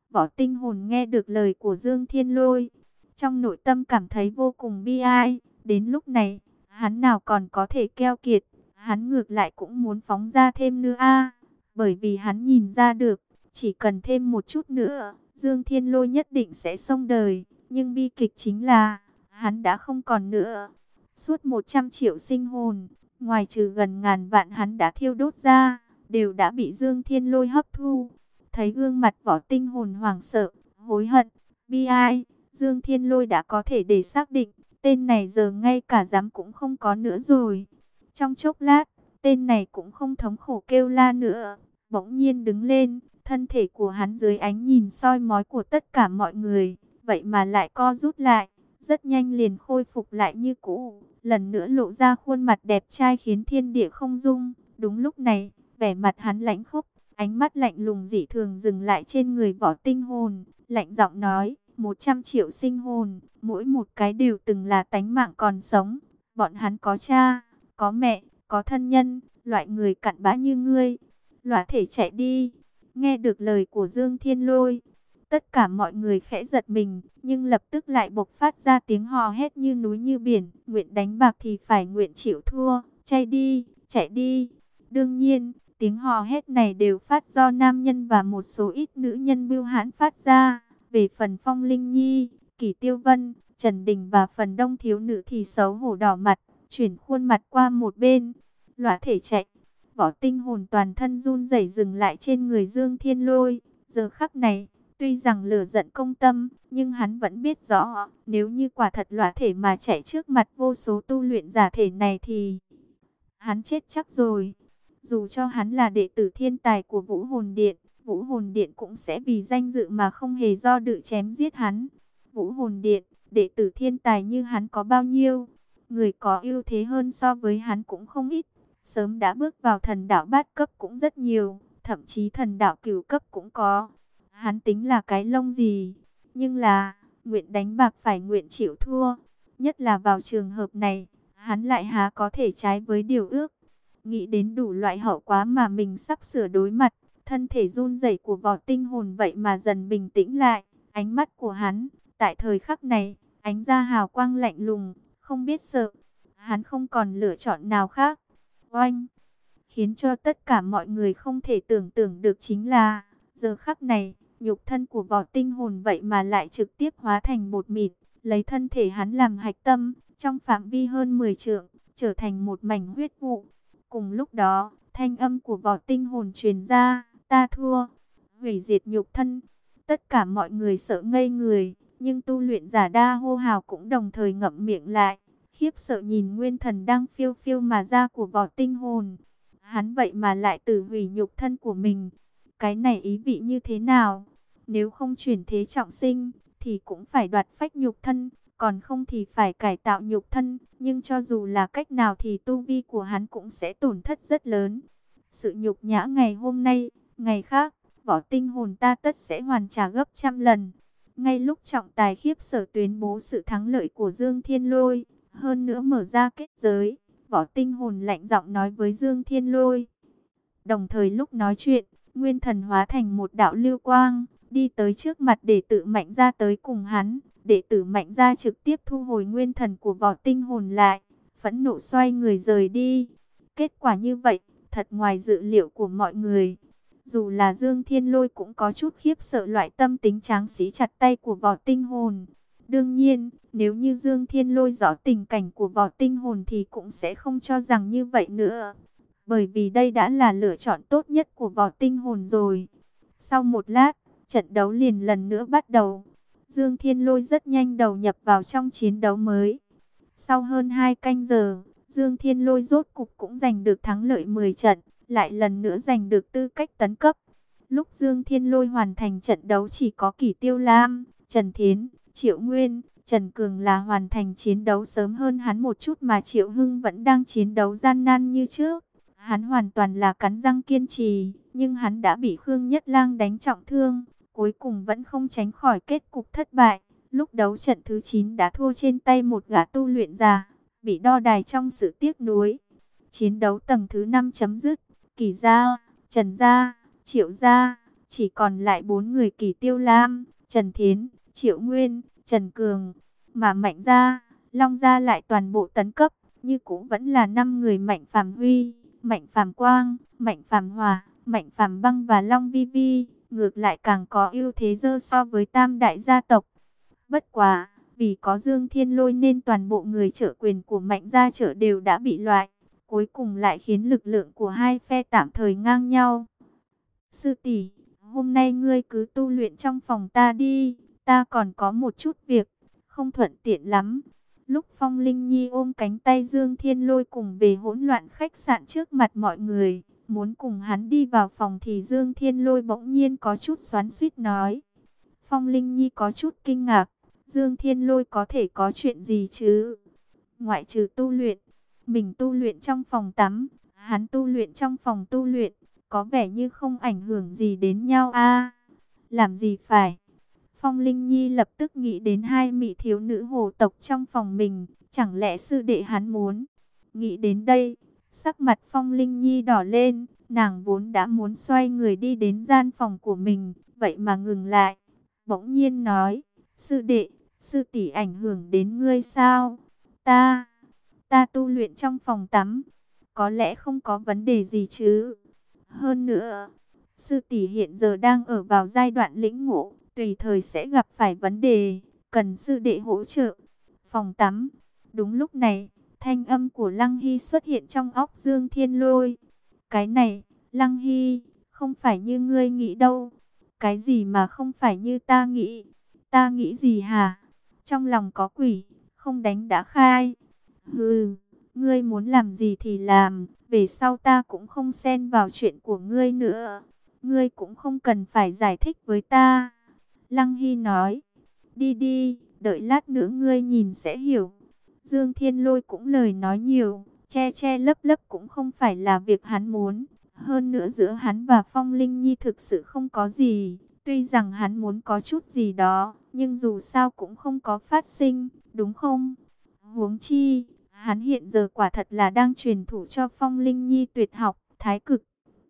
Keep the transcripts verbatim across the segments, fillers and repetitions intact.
Võ Tinh Hồn nghe được lời của Dương Thiên Lôi, trong nội tâm cảm thấy vô cùng bi ai. Đến lúc này, hắn nào còn có thể keo kiệt, hắn ngược lại cũng muốn phóng ra thêm nữa a, bởi vì hắn nhìn ra được, chỉ cần thêm một chút nữa, Dương Thiên Lôi nhất định sẽ xong đời. Nhưng bi kịch chính là, hắn đã không còn nữa. Suốt một trăm triệu sinh hồn, ngoài trừ gần ngàn vạn hắn đã thiêu đốt ra, đều đã bị Dương Thiên Lôi hấp thu. Thấy gương mặt Võ Tinh Hồn hoảng sợ, hối hận, bi ai, Dương Thiên Lôi đã có thể để xác định, tên này giờ ngay cả dám cũng không có nữa rồi. Trong chốc lát, tên này cũng không thống khổ kêu la nữa, bỗng nhiên đứng lên, thân thể của hắn dưới ánh nhìn soi mói của tất cả mọi người, vậy mà lại co rút lại, rất nhanh liền khôi phục lại như cũ, lần nữa lộ ra khuôn mặt đẹp trai khiến thiên địa không dung. Đúng lúc này, vẻ mặt hắn lãnh khốc, ánh mắt lạnh lùng dị thường dừng lại trên người Võ Tinh Hồn, lạnh giọng nói, một trăm triệu sinh hồn, mỗi một cái đều từng là tánh mạng còn sống, bọn hắn có cha, có mẹ, có thân nhân, loại người cặn bã như ngươi, lõa thể chạy đi. Nghe được lời của Dương Thiên Lôi, tất cả mọi người khẽ giật mình, nhưng lập tức lại bộc phát ra tiếng hò hét như núi như biển, nguyện đánh bạc thì phải nguyện chịu thua, chạy đi, chạy đi. Đương nhiên, tiếng hò hét này đều phát do nam nhân và một số ít nữ nhân bưu hãn phát ra. Về phần Phong Linh Nhi, Kỷ Tiêu Vân, Trần Đình và phần đông thiếu nữ thì xấu hổ đỏ mặt, chuyển khuôn mặt qua một bên, lõa thể chạy. Võ Tinh Hồn toàn thân run rẩy dừng lại trên người Dương Thiên Lôi. Giờ khắc này, tuy rằng lửa giận công tâm, nhưng hắn vẫn biết rõ, nếu như quả thật lõa thể mà chạy trước mặt vô số tu luyện giả thể này thì hắn chết chắc rồi. Dù cho hắn là đệ tử thiên tài của Vũ Hồn Điện, Vũ Hồn Điện cũng sẽ vì danh dự mà không hề do dự chém giết hắn. Vũ Hồn Điện, đệ tử thiên tài như hắn có bao nhiêu? Người có ưu thế hơn so với hắn cũng không ít. Sớm đã bước vào thần đạo bát cấp cũng rất nhiều, thậm chí thần đạo cửu cấp cũng có. Hắn tính là cái lông gì? Nhưng là, nguyện đánh bạc phải nguyện chịu thua. Nhất là vào trường hợp này, hắn lại há có thể trái với điều ước. Nghĩ đến đủ loại hậu quả mà mình sắp sửa đối mặt, thân thể run rẩy của Võ Tinh Hồn vậy mà dần bình tĩnh lại. Ánh mắt của hắn, tại thời khắc này, ánh ra hào quang lạnh lùng, không biết sợ. Hắn không còn lựa chọn nào khác. Oanh! Khiến cho tất cả mọi người không thể tưởng tượng được chính là, giờ khắc này, nhục thân của Võ Tinh Hồn vậy mà lại trực tiếp hóa thành bột mịn, lấy thân thể hắn làm hạch tâm, trong phạm vi hơn mười trượng, trở thành một mảnh huyết vụ. Cùng lúc đó, thanh âm của Võ Tinh Hồn truyền ra, ta thua, hủy diệt nhục thân. Tất cả mọi người sợ ngây người, nhưng tu luyện giả đa hô hào cũng đồng thời ngậm miệng lại, khiếp sợ nhìn nguyên thần đang phiêu phiêu mà ra của Võ Tinh Hồn. Hắn vậy mà lại tự hủy nhục thân của mình. Cái này ý vị như thế nào? Nếu không chuyển thế trọng sinh, thì cũng phải đoạt phách nhục thân, còn không thì phải cải tạo nhục thân. Nhưng cho dù là cách nào thì tu vi của hắn cũng sẽ tổn thất rất lớn. Sự nhục nhã ngày hôm nay, ngày khác, Võ Tinh Hồn ta tất sẽ hoàn trả gấp trăm lần. Ngay lúc trọng tài khiếp sợ tuyên bố sự thắng lợi của Dương Thiên Lôi, hơn nữa mở ra kết giới, Võ Tinh Hồn lạnh giọng nói với Dương Thiên Lôi. Đồng thời lúc nói chuyện, nguyên thần hóa thành một đạo lưu quang, đi tới trước mặt đệ tử Mạnh Gia tới cùng hắn. Đệ tử Mạnh Gia trực tiếp thu hồi nguyên thần của Võ Tinh Hồn lại, phẫn nộ xoay người rời đi. Kết quả như vậy, thật ngoài dự liệu của mọi người. Dù là Dương Thiên Lôi cũng có chút khiếp sợ loại tâm tính tráng sĩ chặt tay của Võ Tinh Hồn. Đương nhiên, nếu như Dương Thiên Lôi rõ tình cảnh của Võ Tinh Hồn thì cũng sẽ không cho rằng như vậy nữa. Bởi vì đây đã là lựa chọn tốt nhất của Võ Tinh Hồn rồi. Sau một lát, trận đấu liền lần nữa bắt đầu. Dương Thiên Lôi rất nhanh đầu nhập vào trong chiến đấu mới. Sau hơn hai canh giờ, Dương Thiên Lôi rốt cục cũng giành được thắng lợi mười trận, lại lần nữa giành được tư cách tấn cấp. Lúc Dương Thiên Lôi hoàn thành trận đấu chỉ có Kỷ Tiêu Lam, Trần Thiến, Triệu Nguyên, Trần Cường là hoàn thành chiến đấu sớm hơn hắn một chút, mà Triệu Hưng vẫn đang chiến đấu gian nan như trước. Hắn hoàn toàn là cắn răng kiên trì, nhưng hắn đã bị Khương Nhất Lang đánh trọng thương, cuối cùng vẫn không tránh khỏi kết cục thất bại. Lúc đấu trận thứ chín đã thua trên tay một gã tu luyện già, bị đo đài trong sự tiếc nuối. Chiến đấu tầng thứ năm chấm dứt, Kỷ gia, Trần gia, Triệu gia, chỉ còn lại bốn người Kỳ Tiêu Lam, Trần Thiến, Triệu Nguyên, Trần Cường, mà Mạnh gia, Long gia lại toàn bộ tấn cấp, như cũ vẫn là năm người Mạnh Phàm Huy, Mạnh Phàm Quang, Mạnh Phàm Hòa, Mạnh Phàm Băng và Long Vi Vi, ngược lại càng có ưu thế dơ so với tam đại gia tộc. Bất quá, vì có Dương Thiên Lôi nên toàn bộ người trợ quyền của Mạnh gia trợ đều đã bị loại, cuối cùng lại khiến lực lượng của hai phe tạm thời ngang nhau. Sư tỷ, hôm nay ngươi cứ tu luyện trong phòng ta đi, ta còn có một chút việc, không thuận tiện lắm. Lúc Phong Linh Nhi ôm cánh tay Dương Thiên Lôi cùng về hỗn loạn khách sạn trước mặt mọi người, muốn cùng hắn đi vào phòng thì Dương Thiên Lôi bỗng nhiên có chút xoắn xuýt nói. Phong Linh Nhi có chút kinh ngạc, Dương Thiên Lôi có thể có chuyện gì chứ? Ngoại trừ tu luyện, mình tu luyện trong phòng tắm, hắn tu luyện trong phòng tu luyện, có vẻ như không ảnh hưởng gì đến nhau a. Làm gì phải? Phong Linh Nhi lập tức nghĩ đến hai mỹ thiếu nữ hồ tộc trong phòng mình, chẳng lẽ sư đệ hắn muốn? Nghĩ đến đây, sắc mặt Phong Linh Nhi đỏ lên, nàng vốn đã muốn xoay người đi đến gian phòng của mình, vậy mà ngừng lại, bỗng nhiên nói, sư đệ, sư tỷ ảnh hưởng đến ngươi sao? Ta, ta tu luyện trong phòng tắm, có lẽ không có vấn đề gì chứ? Hơn nữa, sư tỷ hiện giờ đang ở vào giai đoạn lĩnh ngộ, tùy thời sẽ gặp phải vấn đề, cần sư đệ hỗ trợ. Phòng tắm. Đúng lúc này, thanh âm của Lăng Hy xuất hiện trong óc Dương Thiên Lôi. Cái này, Lăng Hy, không phải như ngươi nghĩ đâu. Cái gì mà không phải như ta nghĩ? Ta nghĩ gì hả? Trong lòng có quỷ, không đánh đã khai. Hừ, ngươi muốn làm gì thì làm, về sau ta cũng không xen vào chuyện của ngươi nữa. Ngươi cũng không cần phải giải thích với ta. Lăng Hy nói, đi đi, đợi lát nữa ngươi nhìn sẽ hiểu. Dương Thiên Lôi cũng lời nói nhiều, che che lấp lấp cũng không phải là việc hắn muốn. Hơn nữa giữa hắn và Phong Linh Nhi thực sự không có gì. Tuy rằng hắn muốn có chút gì đó, nhưng dù sao cũng không có phát sinh, đúng không? Huống chi, hắn hiện giờ quả thật là đang truyền thụ cho Phong Linh Nhi tuyệt học, thái cực.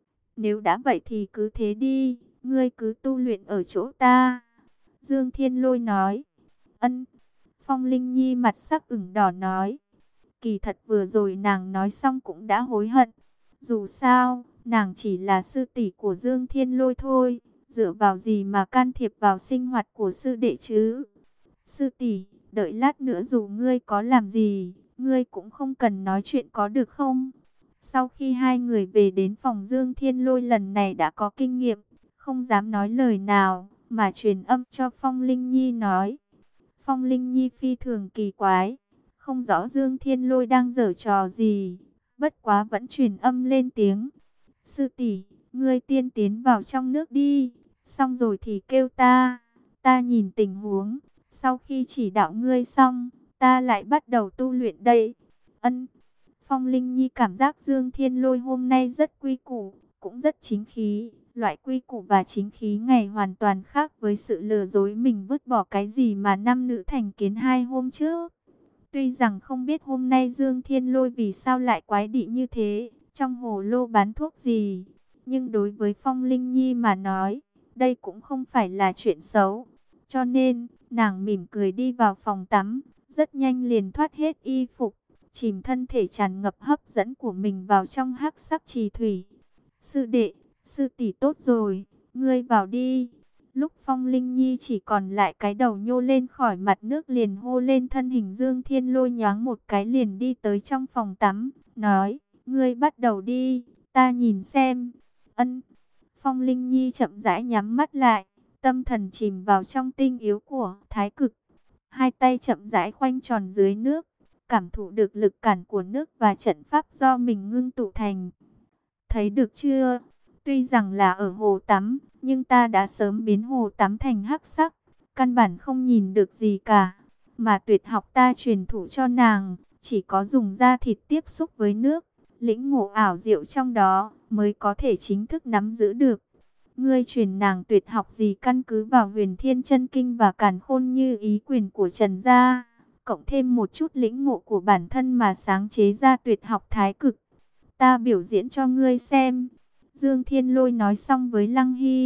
Nếu đã vậy thì cứ thế đi, ngươi cứ tu luyện ở chỗ ta. Dương Thiên Lôi nói. Ân. Phong Linh Nhi mặt sắc ửng đỏ nói. Kỳ thật vừa rồi nàng nói xong cũng đã hối hận. Dù sao, nàng chỉ là sư tỷ của Dương Thiên Lôi thôi. Dựa vào gì mà can thiệp vào sinh hoạt của sư đệ chứ? Sư tỷ, đợi lát nữa dù ngươi có làm gì, ngươi cũng không cần nói chuyện có được không? Sau khi hai người về đến phòng Dương Thiên Lôi lần này đã có kinh nghiệm, không dám nói lời nào, mà truyền âm cho Phong Linh Nhi nói. Phong Linh Nhi phi thường kỳ quái, không rõ Dương Thiên Lôi đang giở trò gì, bất quá vẫn truyền âm lên tiếng. Sư tỷ, ngươi tiên tiến vào trong nước đi, xong rồi thì kêu ta, ta nhìn tình huống, sau khi chỉ đạo ngươi xong, ta lại bắt đầu tu luyện đây. Ân. Phong Linh Nhi cảm giác Dương Thiên Lôi hôm nay rất quy củ, cũng rất chính khí. Loại quy củ và chính khí ngày hoàn toàn khác với sự lừa dối mình vứt bỏ cái gì mà nam nữ thành kiến hai hôm trước. Tuy rằng không biết hôm nay Dương Thiên Lôi vì sao lại quái đị như thế, trong hồ lô bán thuốc gì. Nhưng đối với Phong Linh Nhi mà nói, đây cũng không phải là chuyện xấu. Cho nên, nàng mỉm cười đi vào phòng tắm, rất nhanh liền thoát hết y phục, chìm thân thể tràn ngập hấp dẫn của mình vào trong hắc sắc trì thủy. Sư đệ, sư tỷ tốt rồi, ngươi vào đi. Lúc Phong Linh Nhi chỉ còn lại cái đầu nhô lên khỏi mặt nước liền hô lên thân hình Dương Thiên Lôi nhoáng một cái liền đi tới trong phòng tắm, nói, ngươi bắt đầu đi, ta nhìn xem. Ân. Phong Linh Nhi chậm rãi nhắm mắt lại, tâm thần chìm vào trong tinh yếu của thái cực. Hai tay chậm rãi khoanh tròn dưới nước, cảm thụ được lực cản của nước và trận pháp do mình ngưng tụ thành. Thấy được chưa? Tuy rằng là ở hồ tắm, nhưng ta đã sớm biến hồ tắm thành hắc sắc, căn bản không nhìn được gì cả. Mà tuyệt học ta truyền thụ cho nàng, chỉ có dùng da thịt tiếp xúc với nước, lĩnh ngộ ảo diệu trong đó, mới có thể chính thức nắm giữ được. Ngươi truyền nàng tuyệt học gì căn cứ vào Huyền Thiên Chân Kinh và Càn Khôn Như Ý Quyền của Trần gia, cộng thêm một chút lĩnh ngộ của bản thân mà sáng chế ra tuyệt học thái cực. Ta biểu diễn cho ngươi xem. Dương Thiên Lôi nói xong với Lăng Hy,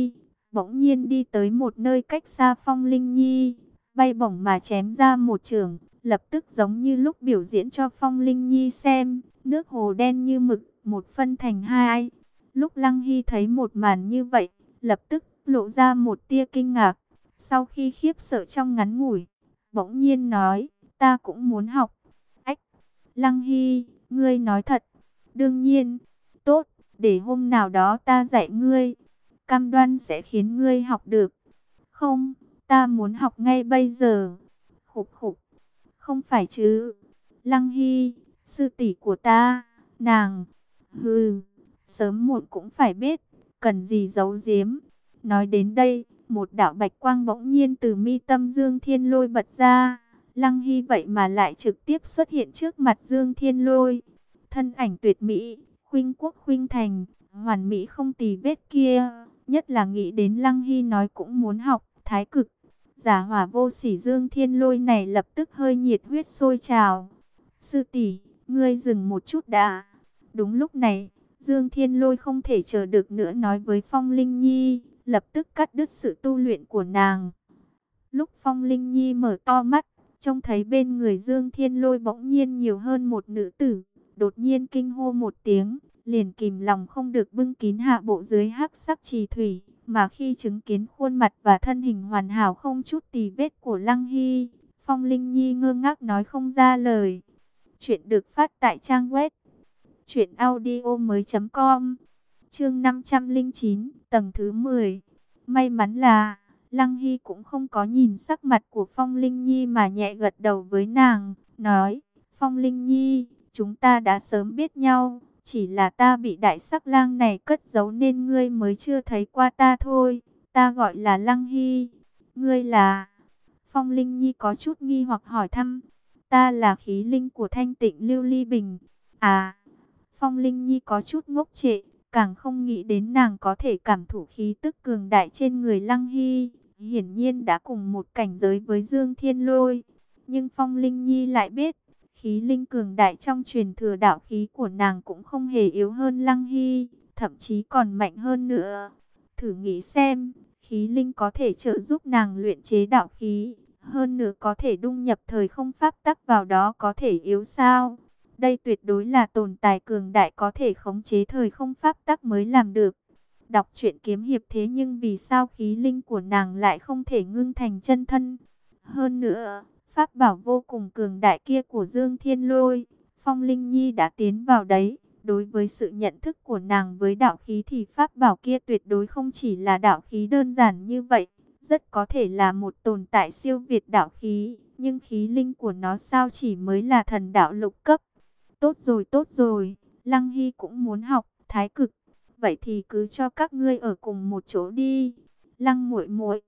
bỗng nhiên đi tới một nơi cách xa Phong Linh Nhi, bay bổng mà chém ra một chưởng, lập tức giống như lúc biểu diễn cho Phong Linh Nhi xem, nước hồ đen như mực, một phân thành hai. Lúc Lăng Hy thấy một màn như vậy, lập tức lộ ra một tia kinh ngạc, sau khi khiếp sợ trong ngắn ngủi, bỗng nhiên nói, ta cũng muốn học. Ách, Lăng Hy, ngươi nói thật? Đương nhiên, tốt, để hôm nào đó ta dạy ngươi, cam đoan sẽ khiến ngươi học được. Không, ta muốn học ngay bây giờ. Khục khục, không phải chứ. Lăng Hy, sư tỷ của ta, nàng, hừ, sớm muộn cũng phải biết, cần gì giấu giếm. Nói đến đây, một đạo bạch quang bỗng nhiên từ mi tâm Dương Thiên Lôi bật ra. Lăng Hy vậy mà lại trực tiếp xuất hiện trước mặt Dương Thiên Lôi. Thân ảnh tuyệt mỹ, khuynh quốc khuynh thành, hoàn mỹ không tì vết kia, nhất là nghĩ đến Lăng Hy nói cũng muốn học thái cực. Giả hỏa vô sỉ Dương Thiên Lôi này lập tức hơi nhiệt huyết sôi trào. Sư tỷ, ngươi dừng một chút đã. Đúng lúc này, Dương Thiên Lôi không thể chờ được nữa nói với Phong Linh Nhi, lập tức cắt đứt sự tu luyện của nàng. Lúc Phong Linh Nhi mở to mắt, trông thấy bên người Dương Thiên Lôi bỗng nhiên nhiều hơn một nữ tử, đột nhiên kinh hô một tiếng, liền kìm lòng không được bưng kín hạ bộ dưới hắc sắc trì thủy, mà khi chứng kiến khuôn mặt và thân hình hoàn hảo không chút tì vết của Lăng Hy, Phong Linh Nhi ngơ ngác nói không ra lời. Chuyện được phát tại trang web truyện audio mới chấm com. Chương năm trăm lẻ chín, tầng thứ mười. May mắn là Lăng Hy cũng không có nhìn sắc mặt của Phong Linh Nhi mà nhẹ gật đầu với nàng, nói: "Phong Linh Nhi, chúng ta đã sớm biết nhau, chỉ là ta bị đại sắc lang này cất giấu nên ngươi mới chưa thấy qua ta thôi. Ta gọi là Lăng Hy, ngươi là?" Phong Linh Nhi có chút nghi hoặc hỏi thăm. "Ta là khí linh của Thanh Tịnh Lưu Ly Bình." À, Phong Linh Nhi có chút ngốc trệ, càng không nghĩ đến nàng có thể cảm thụ khí tức cường đại trên người Lăng Hy, hiển nhiên đã cùng một cảnh giới với Dương Thiên Lôi. Nhưng Phong Linh Nhi lại biết, khí linh cường đại trong truyền thừa đạo khí của nàng cũng không hề yếu hơn Lăng Hy, thậm chí còn mạnh hơn nữa. Thử nghĩ xem, khí linh có thể trợ giúp nàng luyện chế đạo khí, hơn nữa có thể đung nhập thời không pháp tắc vào đó, có thể yếu sao? Đây tuyệt đối là tồn tại cường đại có thể khống chế thời không pháp tắc mới làm được. Đọc truyện kiếm hiệp thế nhưng vì sao khí linh của nàng lại không thể ngưng thành chân thân? Hơn nữa, pháp bảo vô cùng cường đại kia của Dương Thiên Lôi, Phong Linh Nhi đã tiến vào đấy. Đối với sự nhận thức của nàng với đạo khí thì pháp bảo kia tuyệt đối không chỉ là đạo khí đơn giản như vậy, rất có thể là một tồn tại siêu việt đạo khí, nhưng khí linh của nó sao chỉ mới là thần đạo lục cấp. Tốt rồi, tốt rồi, Lăng Hy cũng muốn học thái cực, vậy thì cứ cho các ngươi ở cùng một chỗ đi. Lăng muội muội,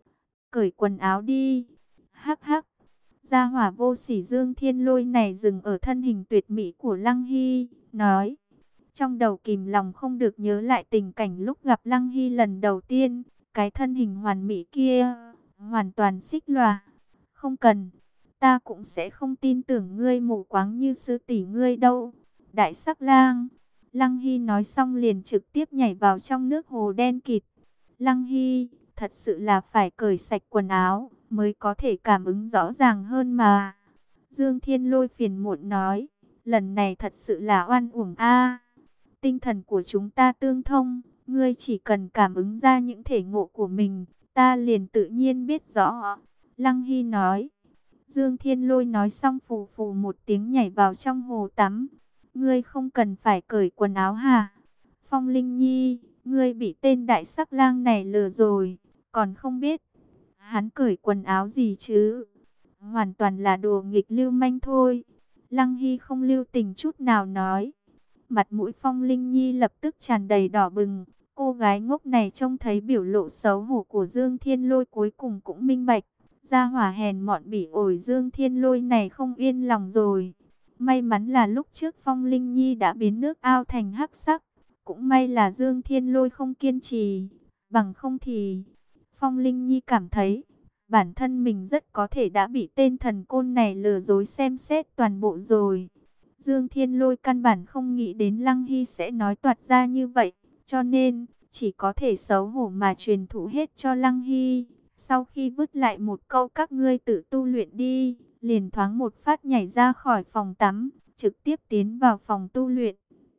cởi quần áo đi. Hắc hắc. Gia hỏa vô sỉ Dương Thiên Lôi này dừng ở thân hình tuyệt mỹ của Lăng Hy, nói. Trong đầu kìm lòng không được nhớ lại tình cảnh lúc gặp Lăng Hy lần đầu tiên, cái thân hình hoàn mỹ kia, hoàn toàn xích lòa. Không cần, ta cũng sẽ không tin tưởng ngươi mù quáng như sư tỷ ngươi đâu. Đại sắc lang. Lăng Hy nói xong liền trực tiếp nhảy vào trong nước hồ đen kịt. Lăng Hy, thật sự là phải cởi sạch quần áo mới có thể cảm ứng rõ ràng hơn mà. Dương Thiên Lôi phiền muộn nói, lần này thật sự là oan uổng a. Tinh thần của chúng ta tương thông, ngươi chỉ cần cảm ứng ra những thể ngộ của mình, ta liền tự nhiên biết rõ. Lăng Hy nói. Dương Thiên Lôi nói xong phù phù một tiếng nhảy vào trong hồ tắm. Ngươi không cần phải cởi quần áo hả? Phong Linh Nhi, ngươi bị tên đại sắc lang này lừa rồi, còn không biết. Hắn cởi quần áo gì chứ? Hoàn toàn là đùa nghịch lưu manh thôi. Lăng Hy không lưu tình chút nào nói. Mặt mũi Phong Linh Nhi lập tức tràn đầy đỏ bừng. Cô gái ngốc này trông thấy biểu lộ xấu hổ của Dương Thiên Lôi cuối cùng cũng minh bạch. Gia hỏa hèn mọn bỉ ổi Dương Thiên Lôi này không yên lòng rồi. May mắn là lúc trước Phong Linh Nhi đã biến nước ao thành hắc sắc. Cũng may là Dương Thiên Lôi không kiên trì. Bằng không thì Phong Linh Nhi cảm thấy bản thân mình rất có thể đã bị tên thần côn này lừa dối xem xét toàn bộ rồi. Dương Thiên Lôi căn bản không nghĩ đến Lăng Hy sẽ nói toạc ra như vậy. Cho nên chỉ có thể xấu hổ mà truyền thụ hết cho Lăng Hy. Sau khi vứt lại một câu các ngươi tự tu luyện đi, liền thoáng một phát nhảy ra khỏi phòng tắm, trực tiếp tiến vào phòng tu luyện.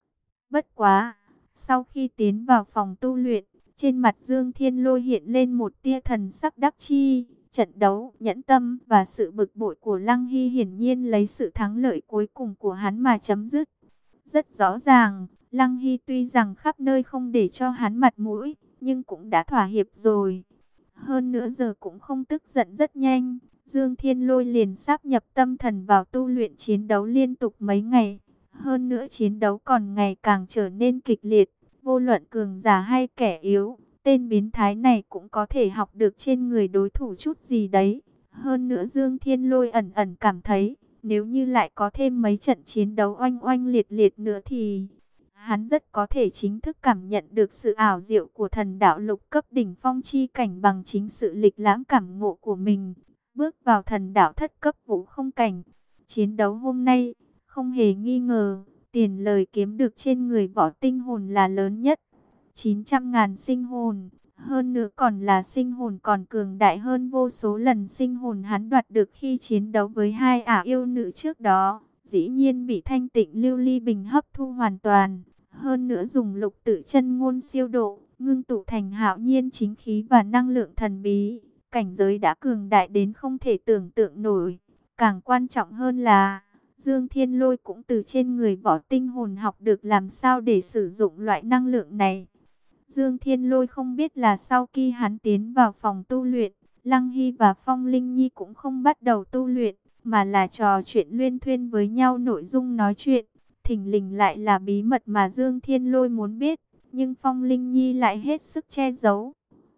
Bất quá, sau khi tiến vào phòng tu luyện, trên mặt Dương Thiên Lôi hiện lên một tia thần sắc đắc chi. Trận đấu, nhẫn tâm và sự bực bội của Lăng Hy hiển nhiên lấy sự thắng lợi cuối cùng của hắn mà chấm dứt. Rất rõ ràng, Lăng Hy tuy rằng khắp nơi không để cho hắn mặt mũi, nhưng cũng đã thỏa hiệp rồi. Hơn nữa giờ cũng không tức giận rất nhanh, Dương Thiên Lôi liền sáp nhập tâm thần vào tu luyện chiến đấu liên tục mấy ngày. Hơn nữa chiến đấu còn ngày càng trở nên kịch liệt, vô luận cường giả hay kẻ yếu, tên biến thái này cũng có thể học được trên người đối thủ chút gì đấy. Hơn nữa Dương Thiên Lôi ẩn ẩn cảm thấy, nếu như lại có thêm mấy trận chiến đấu oanh oanh liệt liệt nữa thì hắn rất có thể chính thức cảm nhận được sự ảo diệu của thần đạo lục cấp đỉnh phong chi cảnh bằng chính sự lịch lãm cảm ngộ của mình, bước vào thần đạo thất cấp vũ không cảnh. Chiến đấu hôm nay, không hề nghi ngờ, tiền lời kiếm được trên người võ tinh hồn là lớn nhất. chín trăm ngàn sinh hồn, hơn nữa còn là sinh hồn còn cường đại hơn vô số lần sinh hồn hắn đoạt được khi chiến đấu với hai ả yêu nữ trước đó. Dĩ nhiên bị thanh tịnh lưu ly bình hấp thu hoàn toàn. Hơn nữa dùng lục tự chân ngôn siêu độ, ngưng tụ thành hạo nhiên chính khí và năng lượng thần bí. Cảnh giới đã cường đại đến không thể tưởng tượng nổi. Càng quan trọng hơn là Dương Thiên Lôi cũng từ trên người võ tinh hồn học được làm sao để sử dụng loại năng lượng này. Dương Thiên Lôi không biết là sau khi hắn tiến vào phòng tu luyện, Lăng Hy và Phong Linh Nhi cũng không bắt đầu tu luyện, mà là trò chuyện luyên thuyên với nhau. Nội dung nói chuyện, thình lình lại là bí mật mà Dương Thiên Lôi muốn biết, nhưng Phong Linh Nhi lại hết sức che giấu.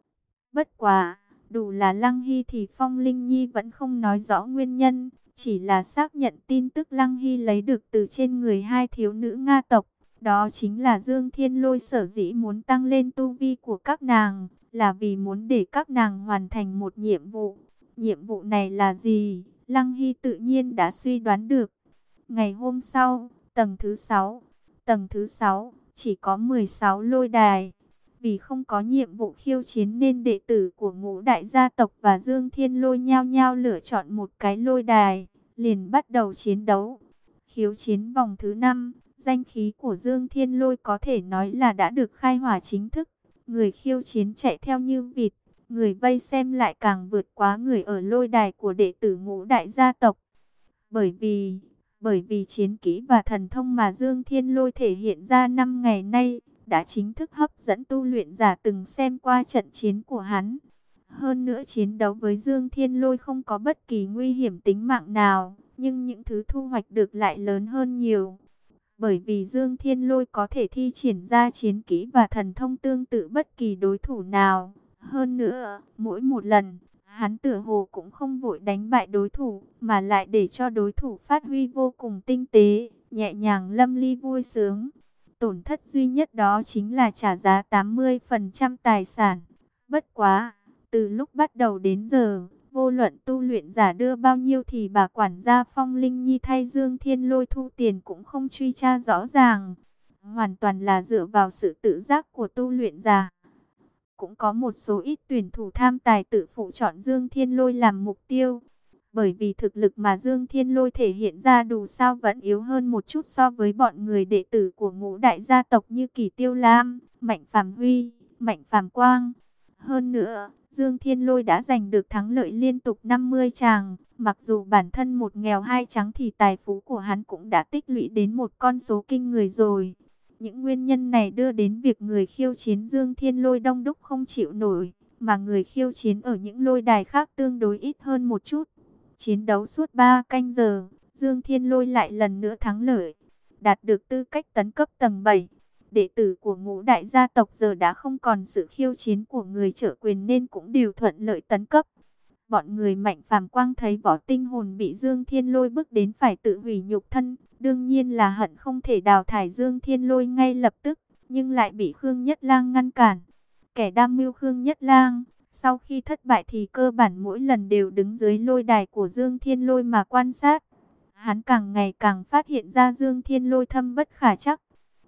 Bất quá, đủ là Lăng Hy thì Phong Linh Nhi vẫn không nói rõ nguyên nhân, chỉ là xác nhận tin tức Lăng Hy lấy được từ trên người hai thiếu nữ Nga tộc. Đó chính là Dương Thiên Lôi sở dĩ muốn tăng lên tu vi của các nàng, là vì muốn để các nàng hoàn thành một nhiệm vụ. Nhiệm vụ này là gì? Lăng Hy tự nhiên đã suy đoán được. Ngày hôm sau, tầng thứ sáu, tầng thứ sáu, chỉ có mười sáu lôi đài. Vì không có nhiệm vụ khiêu chiến nên đệ tử của ngũ đại gia tộc và Dương Thiên Lôi nhao nhao lựa chọn một cái lôi đài, liền bắt đầu chiến đấu. Khiêu chiến vòng thứ năm, danh khí của Dương Thiên Lôi có thể nói là đã được khai hỏa chính thức. Người khiêu chiến chạy theo như vịt, người vây xem lại càng vượt quá người ở lôi đài của đệ tử ngũ đại gia tộc. Bởi vì, bởi vì chiến kỹ và thần thông mà Dương Thiên Lôi thể hiện ra năm ngày nay, đã chính thức hấp dẫn tu luyện giả từng xem qua trận chiến của hắn. Hơn nữa chiến đấu với Dương Thiên Lôi không có bất kỳ nguy hiểm tính mạng nào, nhưng những thứ thu hoạch được lại lớn hơn nhiều. Bởi vì Dương Thiên Lôi có thể thi triển ra chiến kỹ và thần thông tương tự bất kỳ đối thủ nào. Hơn nữa, mỗi một lần, hắn tựa hồ cũng không vội đánh bại đối thủ, mà lại để cho đối thủ phát huy vô cùng tinh tế, nhẹ nhàng lâm ly vui sướng. Tổn thất duy nhất đó chính là trả giá tám mươi phần trăm tài sản. Bất quá, từ lúc bắt đầu đến giờ, vô luận tu luyện giả đưa bao nhiêu thì bà quản gia Phong Linh Nhi thay Dương Thiên Lôi thu tiền cũng không truy tra rõ ràng. Hoàn toàn là dựa vào sự tự giác của tu luyện giả. Cũng có một số ít tuyển thủ tham tài tự phụ chọn Dương Thiên Lôi làm mục tiêu. Bởi vì thực lực mà Dương Thiên Lôi thể hiện ra dù sao vẫn yếu hơn một chút so với bọn người đệ tử của ngũ đại gia tộc như Kỳ Tiêu Lam, Mạnh Phàm Huy, Mạnh Phàm Quang. Hơn nữa, Dương Thiên Lôi đã giành được thắng lợi liên tục năm mươi tràng. Mặc dù bản thân một nghèo hai trắng thì tài phú của hắn cũng đã tích lũy đến một con số kinh người rồi. Những nguyên nhân này đưa đến việc người khiêu chiến Dương Thiên Lôi đông đúc không chịu nổi, mà người khiêu chiến ở những lôi đài khác tương đối ít hơn một chút. Chiến đấu suốt ba canh giờ, Dương Thiên Lôi lại lần nữa thắng lợi, đạt được tư cách tấn cấp tầng bảy. Đệ tử của ngũ đại gia tộc giờ đã không còn sự khiêu chiến của người trợ quyền nên cũng đều thuận lợi tấn cấp. Bọn người Mạnh Phàm Quang thấy võ tinh hồn bị Dương Thiên Lôi bức đến phải tự hủy nhục thân, đương nhiên là hận không thể đào thải Dương Thiên Lôi ngay lập tức, nhưng lại bị Khương Nhất Lang ngăn cản. Kẻ đam mưu Khương Nhất Lang, sau khi thất bại thì cơ bản mỗi lần đều đứng dưới lôi đài của Dương Thiên Lôi mà quan sát. Hắn càng ngày càng phát hiện ra Dương Thiên Lôi thâm bất khả trắc.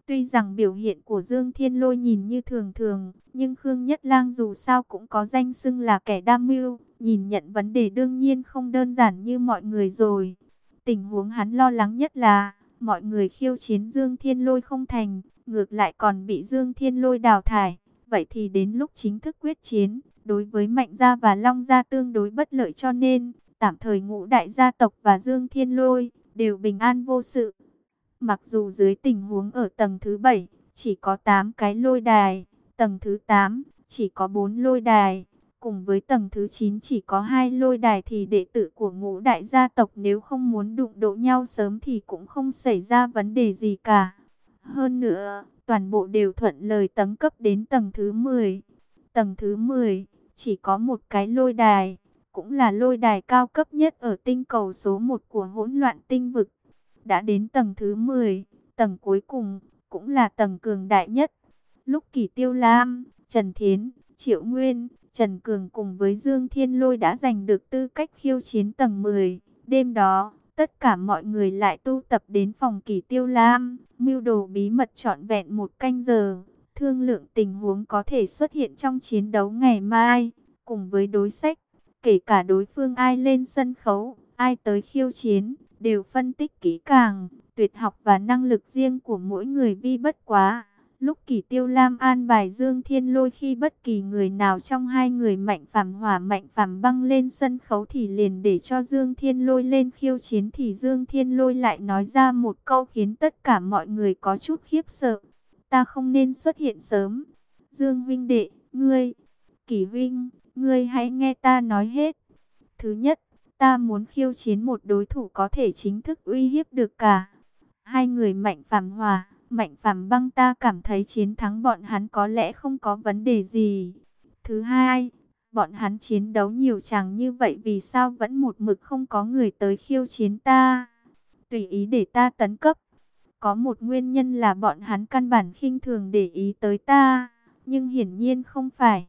Tuy rằng biểu hiện của Dương Thiên Lôi nhìn như thường thường, nhưng Khương Nhất Lang dù sao cũng có danh xưng là kẻ đa mưu, nhìn nhận vấn đề đương nhiên không đơn giản như mọi người rồi. Tình huống hắn lo lắng nhất là, mọi người khiêu chiến Dương Thiên Lôi không thành, ngược lại còn bị Dương Thiên Lôi đào thải. Vậy thì đến lúc chính thức quyết chiến, đối với Mạnh Gia và Long Gia tương đối bất lợi, cho nên, tạm thời Ngũ đại gia tộc và Dương Thiên Lôi đều bình an vô sự. Mặc dù dưới tình huống ở tầng thứ bảy, chỉ có tám cái lôi đài, tầng thứ tám chỉ có bốn lôi đài, cùng với tầng thứ chín chỉ có hai lôi đài, thì đệ tử của Ngũ đại gia tộc nếu không muốn đụng độ nhau sớm thì cũng không xảy ra vấn đề gì cả. Hơn nữa, toàn bộ đều thuận lời tấn cấp đến tầng thứ mười. Tầng thứ mười chỉ có một cái lôi đài, cũng là lôi đài cao cấp nhất ở tinh cầu số một của hỗn loạn tinh vực. Đã đến tầng thứ mười, tầng cuối cùng, cũng là tầng cường đại nhất. Lúc Kỷ Tiêu Lam, Trần Thiến, Triệu Nguyên, Trần Cường cùng với Dương Thiên Lôi đã giành được tư cách khiêu chiến tầng mười. Đêm đó, tất cả mọi người lại tu tập đến phòng Kỷ Tiêu Lam, mưu đồ bí mật trọn vẹn một canh giờ, thương lượng tình huống có thể xuất hiện trong chiến đấu ngày mai, cùng với đối sách, kể cả đối phương ai lên sân khấu, ai tới khiêu chiến, đều phân tích kỹ càng, tuyệt học và năng lực riêng của mỗi người vi bất quá. Lúc Kỷ Tiêu Lam an bài Dương Thiên Lôi, khi bất kỳ người nào trong hai người Mạnh Phàm Hỏa Mạnh Phàm Băng lên sân khấu thì liền để cho Dương Thiên Lôi lên khiêu chiến, thì Dương Thiên Lôi lại nói ra một câu khiến tất cả mọi người có chút khiếp sợ. Ta không nên xuất hiện sớm. Dương huynh đệ, ngươi, Kỷ huynh, ngươi hãy nghe ta nói hết. Thứ nhất, ta muốn khiêu chiến một đối thủ có thể chính thức uy hiếp được cả hai người Mạnh Phàm Hỏa, Mạnh Phàm Băng, ta cảm thấy chiến thắng bọn hắn có lẽ không có vấn đề gì. Thứ hai, bọn hắn chiến đấu nhiều chàng như vậy, vì sao vẫn một mực không có người tới khiêu chiến ta, tùy ý để ta tấn cấp? Có một nguyên nhân là bọn hắn căn bản khinh thường để ý tới ta, nhưng hiển nhiên không phải.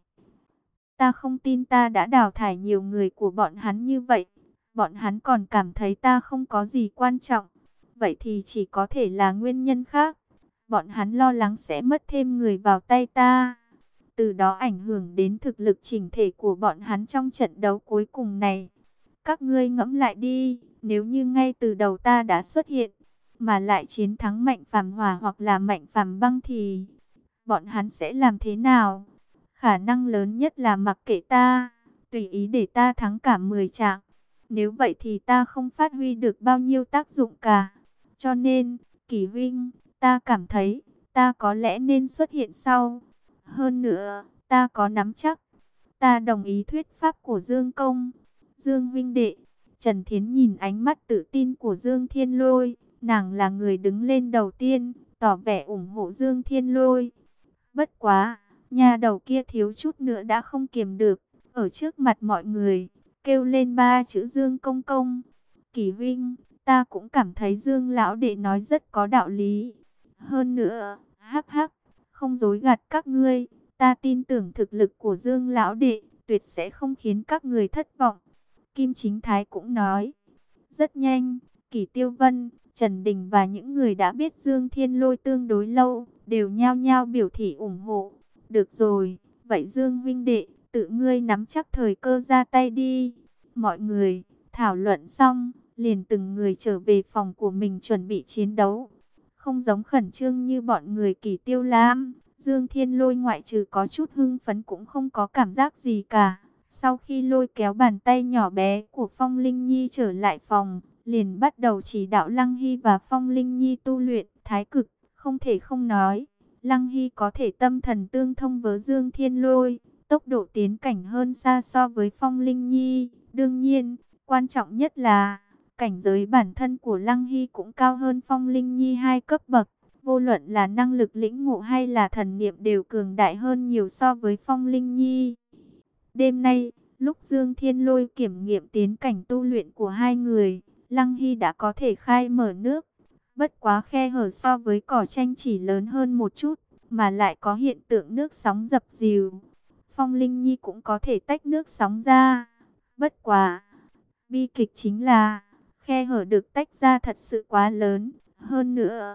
Ta không tin ta đã đào thải nhiều người của bọn hắn như vậy. Bọn hắn còn cảm thấy ta không có gì quan trọng. Vậy thì chỉ có thể là nguyên nhân khác. Bọn hắn lo lắng sẽ mất thêm người vào tay ta, từ đó ảnh hưởng đến thực lực chỉnh thể của bọn hắn trong trận đấu cuối cùng này. Các ngươi ngẫm lại đi, nếu như ngay từ đầu ta đã xuất hiện, mà lại chiến thắng Mạnh Phàm Hỏa hoặc là Mạnh Phàm Băng thì bọn hắn sẽ làm thế nào? Khả năng lớn nhất là mặc kệ ta, tùy ý để ta thắng cả mười trạng. Nếu vậy thì ta không phát huy được bao nhiêu tác dụng cả. Cho nên, Kỷ huynh, ta cảm thấy ta có lẽ nên xuất hiện sau. Hơn nữa, ta có nắm chắc. Ta đồng ý thuyết pháp của Dương công. Dương huynh đệ. Trần Thiến nhìn ánh mắt tự tin của Dương Thiên Lôi, nàng là người đứng lên đầu tiên, tỏ vẻ ủng hộ Dương Thiên Lôi. Bất quá, nhà đầu kia thiếu chút nữa đã không kiềm được, ở trước mặt mọi người kêu lên ba chữ Dương công công. Kỷ huynh, ta cũng cảm thấy Dương lão đệ nói rất có đạo lý. Hơn nữa, hắc hắc, không dối gạt các ngươi, ta tin tưởng thực lực của Dương lão đệ tuyệt sẽ không khiến các người thất vọng. Kim Chính Thái cũng nói. Rất nhanh, Kỷ Tiêu Vân, Trần Đình và những người đã biết Dương Thiên Lôi tương đối lâu đều nhao nhao biểu thị ủng hộ. Được rồi, vậy Dương huynh đệ, tự ngươi nắm chắc thời cơ ra tay đi. Mọi người thảo luận xong, liền từng người trở về phòng của mình chuẩn bị chiến đấu. Không giống khẩn trương như bọn người Kỷ Tiêu Lam, Dương Thiên Lôi ngoại trừ có chút hưng phấn cũng không có cảm giác gì cả. Sau khi lôi kéo bàn tay nhỏ bé của Phong Linh Nhi trở lại phòng, liền bắt đầu chỉ đạo Lăng Hy và Phong Linh Nhi tu luyện thái cực. Không thể không nói, Lăng Hy có thể tâm thần tương thông với Dương Thiên Lôi, tốc độ tiến cảnh hơn xa so với Phong Linh Nhi. Đương nhiên, quan trọng nhất là cảnh giới bản thân của Lăng Hy cũng cao hơn Phong Linh Nhi hai cấp bậc. Vô luận là năng lực lĩnh ngộ hay là thần niệm đều cường đại hơn nhiều so với Phong Linh Nhi. Đêm nay, lúc Dương Thiên Lôi kiểm nghiệm tiến cảnh tu luyện của hai người, Lăng Hy đã có thể khai mở nước. Bất quá khe hở so với cỏ tranh chỉ lớn hơn một chút, mà lại có hiện tượng nước sóng dập dìu. Phong Linh Nhi cũng có thể tách nước sóng ra. Bất quá, bi kịch chính là khe hở được tách ra thật sự quá lớn. Hơn nữa,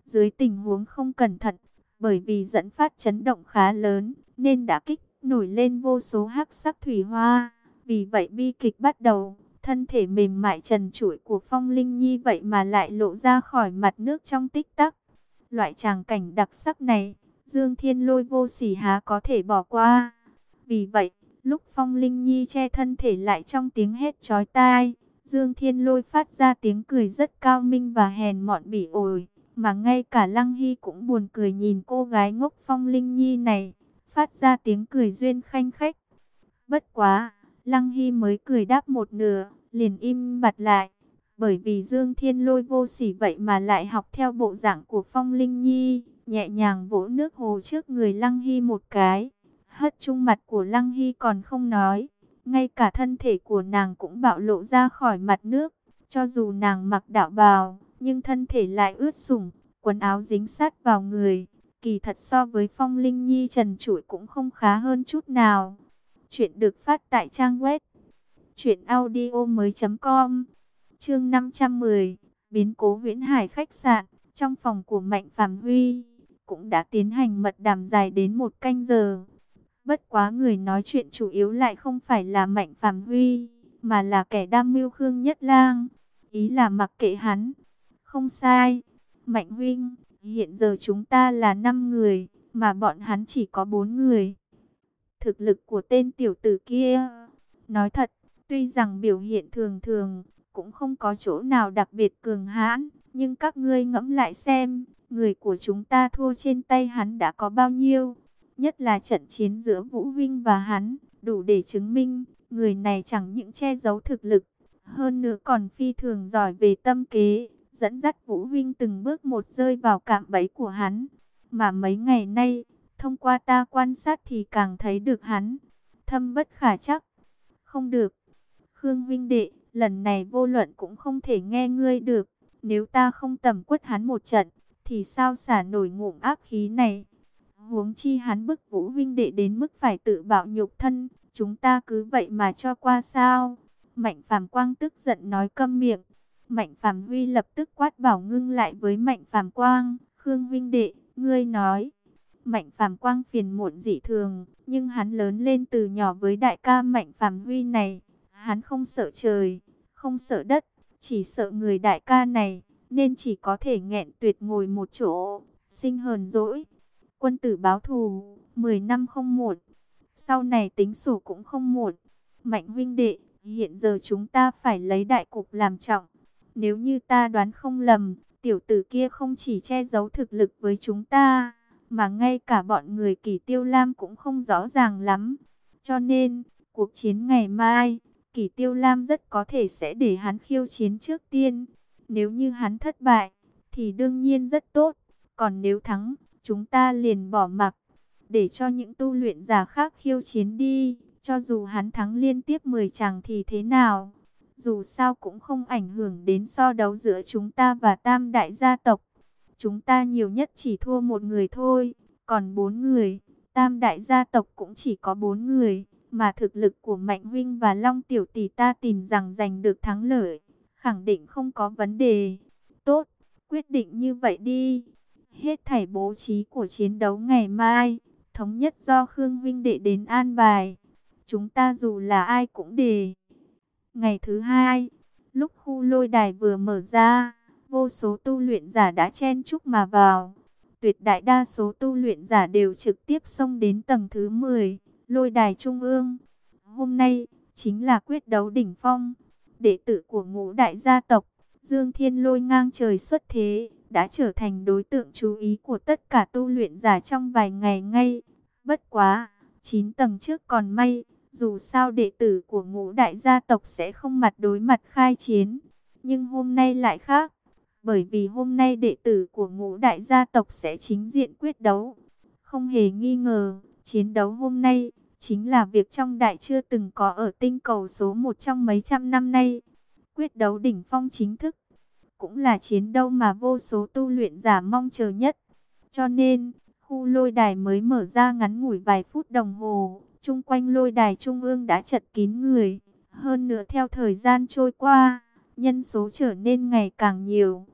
Dưới tình huống không cẩn thận, bởi vì dẫn phát chấn động khá lớn, nên đã kích nổi lên vô số hắc sắc thủy hoa. Vì vậy bi kịch bắt đầu, thân thể mềm mại trần trụi của Phong Linh Nhi vậy mà lại lộ ra khỏi mặt nước trong tích tắc. Loại tràng cảnh đặc sắc này, Dương Thiên Lôi vô sỉ há có thể bỏ qua. Vì vậy, lúc Phong Linh Nhi che thân thể lại trong tiếng hét chói tai, Dương Thiên Lôi phát ra tiếng cười rất cao minh và hèn mọn bỉ ổi, mà ngay cả Lăng Hy cũng buồn cười nhìn cô gái ngốc Phong Linh Nhi này, phát ra tiếng cười duyên khanh khách. Bất quá, Lăng Hy mới cười đáp một nửa, liền im bặt lại, bởi vì Dương Thiên Lôi vô sỉ vậy mà lại học theo bộ dạng của Phong Linh Nhi, nhẹ nhàng vỗ nước hồ trước người Lăng Hy một cái. Hất trung mặt của Lăng Hy còn không nói, ngay cả thân thể của nàng cũng bạo lộ ra khỏi mặt nước. Cho dù nàng mặc đạo bào, nhưng thân thể lại ướt sũng, quần áo dính sát vào người. Kỳ thật so với Phong Linh Nhi trần trụi cũng không khá hơn chút nào. Chuyện được phát tại trang web truyện audio mới com. Chương năm trăm mười, biến cố Huyễn Hải khách sạn. Trong phòng của Mạnh Phàm Huy cũng đã tiến hành mật đàm dài đến một canh giờ. Bất quá người nói chuyện chủ yếu lại không phải là Mạnh Phàm Huy, mà là kẻ đam mưu Khương Nhất Lang. Ý là mặc kệ hắn. Không sai, Mạnh huynh, hiện giờ chúng ta là năm người, mà bọn hắn chỉ có bốn người. Thực lực của tên tiểu tử kia, nói thật, tuy rằng biểu hiện thường thường, cũng không có chỗ nào đặc biệt cường hãn, nhưng các ngươi ngẫm lại xem, người của chúng ta thua trên tay hắn đã có bao nhiêu? Nhất là trận chiến giữa Vũ Vinh và hắn, đủ để chứng minh, người này chẳng những che giấu thực lực, hơn nữa còn phi thường giỏi về tâm kế, dẫn dắt Vũ Vinh từng bước một rơi vào cạm bẫy của hắn. Mà mấy ngày nay, thông qua ta quan sát thì càng thấy được hắn thâm bất khả trắc. Không được, Khương huynh đệ, lần này vô luận cũng không thể nghe ngươi được. Nếu ta không tầm quất hắn một trận, thì sao xả nổi ngụm ác khí này? Huống chi hắn bức Vũ huynh đệ đến mức phải tự bạo nhục thân, chúng ta cứ vậy mà cho qua sao? Mạnh Phàm Quang tức giận nói câm miệng. Mạnh Phàm Huy lập tức quát bảo ngưng lại với Mạnh Phàm Quang. Khương huynh đệ, ngươi nói. Mạnh Phàm Quang phiền muộn dị thường, nhưng hắn lớn lên từ nhỏ với đại ca Mạnh Phàm Huy này. Hắn không sợ trời, không sợ đất, chỉ sợ người đại ca này, nên chỉ có thể nghẹn tuyệt ngồi một chỗ, sinh hờn dỗi. Quân tử báo thù, mười năm không muộn, sau này tính sổ cũng không muộn. Mạnh huynh đệ, hiện giờ chúng ta phải lấy đại cục làm trọng. Nếu như ta đoán không lầm, tiểu tử kia không chỉ che giấu thực lực với chúng ta, mà ngay cả bọn người Kỷ Tiêu Lam cũng không rõ ràng lắm. Cho nên, cuộc chiến ngày mai, Kỷ Tiêu Lam rất có thể sẽ để hắn khiêu chiến trước tiên. Nếu như hắn thất bại, thì đương nhiên rất tốt. Còn nếu thắng, chúng ta liền bỏ mặc, để cho những tu luyện giả khác khiêu chiến đi. Cho dù hắn thắng liên tiếp mười chàng thì thế nào? Dù sao cũng không ảnh hưởng đến so đấu giữa chúng ta và Tam đại gia tộc. Chúng ta nhiều nhất chỉ thua một người thôi, còn bốn người, Tam đại gia tộc cũng chỉ có bốn người, mà thực lực của Mạnh huynh và Long tiểu tỷ ta tin rằng giành được thắng lợi, khẳng định không có vấn đề. Tốt, quyết định như vậy đi. Hết thảy bố trí của chiến đấu ngày mai, thống nhất do Khương huynh đệ đến an bài. Chúng ta dù là ai cũng đề. Ngày thứ hai, lúc khu lôi đài vừa mở ra, vô số tu luyện giả đã chen chúc mà vào. Tuyệt đại đa số tu luyện giả đều trực tiếp xông đến tầng thứ mười, lôi đài trung ương. Hôm nay, chính là quyết đấu đỉnh phong. Đệ tử của ngũ đại gia tộc, Dương Thiên Lôi ngang trời xuất thế, đã trở thành đối tượng chú ý của tất cả tu luyện giả trong vài ngày ngay. Bất quá, chín tầng trước còn may, dù sao đệ tử của ngũ đại gia tộc sẽ không mặt đối mặt khai chiến. Nhưng hôm nay lại khác, bởi vì hôm nay đệ tử của ngũ đại gia tộc sẽ chính diện quyết đấu. Không hề nghi ngờ, chiến đấu hôm nay chính là việc trong đại chưa từng có ở tinh cầu số một trong mấy trăm năm nay. Quyết đấu đỉnh phong chính thức, cũng là chiến đấu mà vô số tu luyện giả mong chờ nhất. Cho nên, khu lôi đài mới mở ra ngắn ngủi vài phút đồng hồ, chung quanh lôi đài trung ương đã chật kín người. Hơn nữa theo thời gian trôi qua, nhân số trở nên ngày càng nhiều.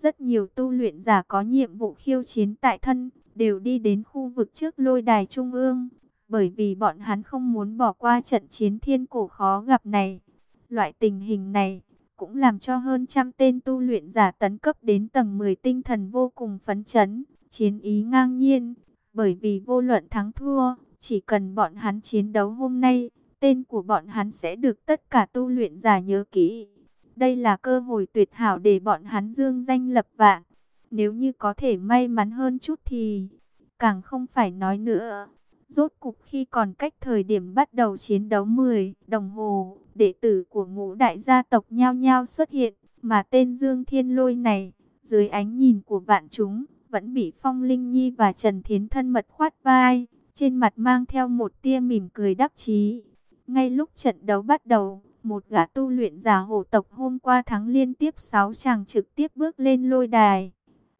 Rất nhiều tu luyện giả có nhiệm vụ khiêu chiến tại thân, đều đi đến khu vực trước lôi đài trung ương, bởi vì bọn hắn không muốn bỏ qua trận chiến thiên cổ khó gặp này. Loại tình hình này cũng làm cho hơn trăm tên tu luyện giả tấn cấp đến tầng mười tinh thần vô cùng phấn chấn, chiến ý ngang nhiên, bởi vì vô luận thắng thua, chỉ cần bọn hắn chiến đấu hôm nay, tên của bọn hắn sẽ được tất cả tu luyện giả nhớ kỹ. Đây là cơ hội tuyệt hảo để bọn hắn dương danh lập vạn. Nếu như có thể may mắn hơn chút thì càng không phải nói nữa. Rốt cục khi còn cách thời điểm bắt đầu chiến đấu mười đồng hồ, đệ tử của ngũ đại gia tộc nhao nhao xuất hiện, mà tên Dương Thiên Lôi này, dưới ánh nhìn của vạn chúng, vẫn bị Phong Linh Nhi và Trần Thiến thân mật khoát vai, trên mặt mang theo một tia mỉm cười đắc chí. Ngay lúc trận đấu bắt đầu, một gã tu luyện giả hổ tộc hôm qua thắng liên tiếp sáu chàng trực tiếp bước lên lôi đài.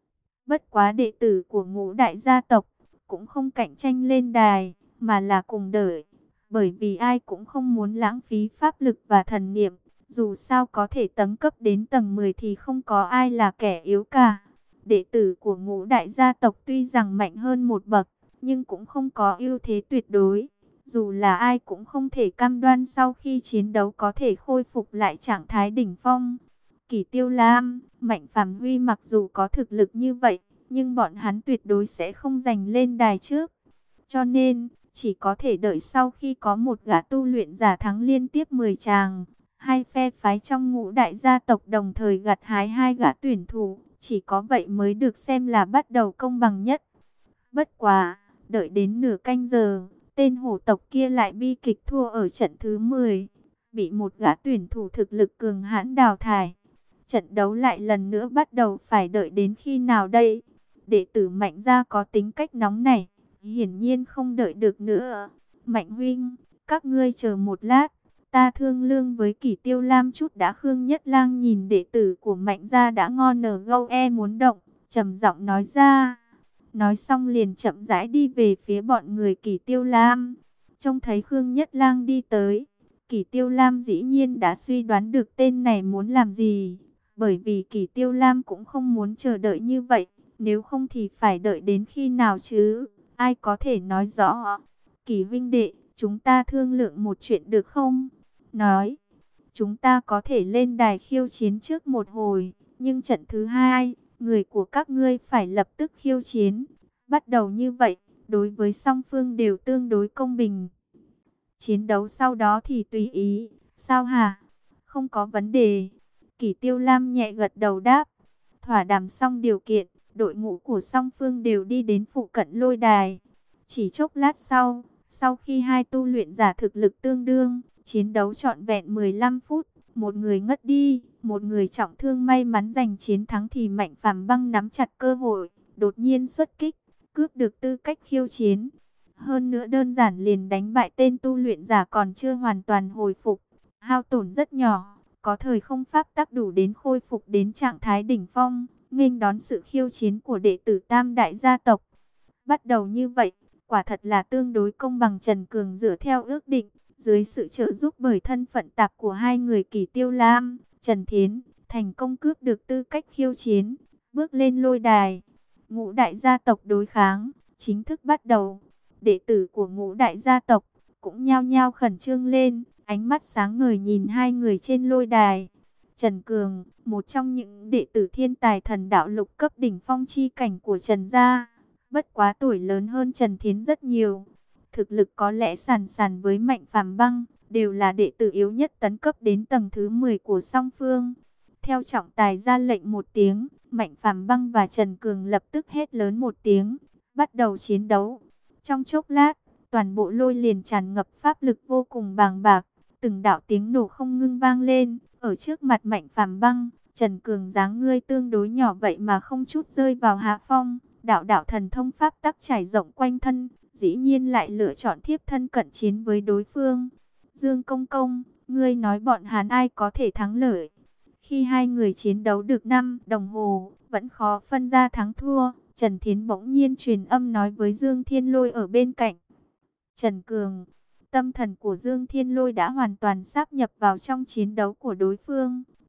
Bất quá đệ tử của ngũ đại gia tộc cũng không cạnh tranh lên đài, mà là cùng đợi. Bởi vì ai cũng không muốn lãng phí pháp lực và thần niệm. Dù sao có thể tấn cấp đến tầng mười thì không có ai là kẻ yếu cả. Đệ tử của ngũ đại gia tộc tuy rằng mạnh hơn một bậc, nhưng cũng không có ưu thế tuyệt đối. Dù là ai cũng không thể cam đoan sau khi chiến đấu có thể khôi phục lại trạng thái đỉnh phong. Kỷ Tiêu Lam, Mạnh Phàm Huy mặc dù có thực lực như vậy, nhưng bọn hắn tuyệt đối sẽ không giành lên đài trước. Cho nên, chỉ có thể đợi sau khi có một gã tu luyện giả thắng liên tiếp mười tràng. Hai phe phái trong ngũ đại gia tộc đồng thời gặt hái hai gã tuyển thủ, chỉ có vậy mới được xem là bắt đầu công bằng nhất. Bất quá, đợi đến nửa canh giờ, tên hổ tộc kia lại bi kịch thua ở trận thứ mười, bị một gã tuyển thủ thực lực cường hãn đào thải. Trận đấu lại lần nữa bắt đầu, phải đợi đến khi nào đây? Đệ tử Mạnh gia có tính cách nóng này, hiển nhiên không đợi được nữa. Mạnh huynh, các ngươi chờ một lát, ta thương lượng với Kỷ Tiêu Lam chút đã. Khương Nhất Lang nhìn đệ tử của Mạnh gia đã ngon nở gâu e muốn động, trầm giọng nói ra. Nói xong liền chậm rãi đi về phía bọn người Kỷ Tiêu Lam. Trông thấy Khương Nhất Lang đi tới, Kỷ Tiêu Lam dĩ nhiên đã suy đoán được tên này muốn làm gì. Bởi vì Kỷ Tiêu Lam cũng không muốn chờ đợi như vậy, nếu không thì phải đợi đến khi nào chứ? Ai có thể nói rõ? Kỷ huynh đệ, chúng ta thương lượng một chuyện được không? Nói, chúng ta có thể lên đài khiêu chiến trước một hồi, nhưng trận thứ hai, người của các ngươi phải lập tức khiêu chiến. Bắt đầu như vậy, đối với song phương đều tương đối công bình. Chiến đấu sau đó thì tùy ý, sao hả? Không có vấn đề. Kỷ Tiêu Lam nhẹ gật đầu đáp. Thỏa đàm xong điều kiện, đội ngũ của song phương đều đi đến phụ cận lôi đài. Chỉ chốc lát sau, sau khi hai tu luyện giả thực lực tương đương, chiến đấu trọn vẹn mười lăm phút, một người ngất đi, một người trọng thương may mắn giành chiến thắng thì Mạnh Phàm Băng nắm chặt cơ hội, đột nhiên xuất kích, cướp được tư cách khiêu chiến. Hơn nữa đơn giản liền đánh bại tên tu luyện giả còn chưa hoàn toàn hồi phục, hao tổn rất nhỏ, có thời không pháp tắc đủ đến khôi phục đến trạng thái đỉnh phong, nghênh đón sự khiêu chiến của đệ tử Tam đại gia tộc. Bắt đầu như vậy, quả thật là tương đối công bằng. Trần Cường dựa theo ước định, dưới sự trợ giúp bởi thân phận tạp của hai người Kỷ Tiêu Lam, Trần Thiến, thành công cướp được tư cách khiêu chiến, bước lên lôi đài. Ngũ đại gia tộc đối kháng chính thức bắt đầu. Đệ tử của ngũ đại gia tộc cũng nhao nhao khẩn trương lên, ánh mắt sáng ngời nhìn hai người trên lôi đài. Trần Cường, một trong những đệ tử thiên tài thần đạo lục cấp đỉnh phong chi cảnh của Trần gia, bất quá tuổi lớn hơn Trần Thiến rất nhiều. Thực lực có lẽ sàn sàn với Mạnh Phàm Băng, đều là đệ tử yếu nhất tấn cấp đến tầng thứ mười của song phương. Theo trọng tài ra lệnh một tiếng, Mạnh Phàm Băng và Trần Cường lập tức hét lớn một tiếng, bắt đầu chiến đấu. Trong chốc lát, toàn bộ lôi liền tràn ngập pháp lực vô cùng bàng bạc, từng đạo tiếng nổ không ngưng vang lên. Ở trước mặt Mạnh Phàm Băng, Trần Cường dáng ngươi tương đối nhỏ vậy mà không chút rơi vào hạ phong. Đạo đạo thần thông pháp tắc trải rộng quanh thân, dĩ nhiên lại lựa chọn thiếp thân cận chiến với đối phương. Dương Công Công, ngươi nói bọn hắn ai có thể thắng lợi? Khi hai người chiến đấu được năm đồng hồ, vẫn khó phân ra thắng thua, Trần Thiến bỗng nhiên truyền âm nói với Dương Thiên Lôi ở bên cạnh. Trần Cường, tâm thần của Dương Thiên Lôi đã hoàn toàn sáp nhập vào trong chiến đấu của đối phương.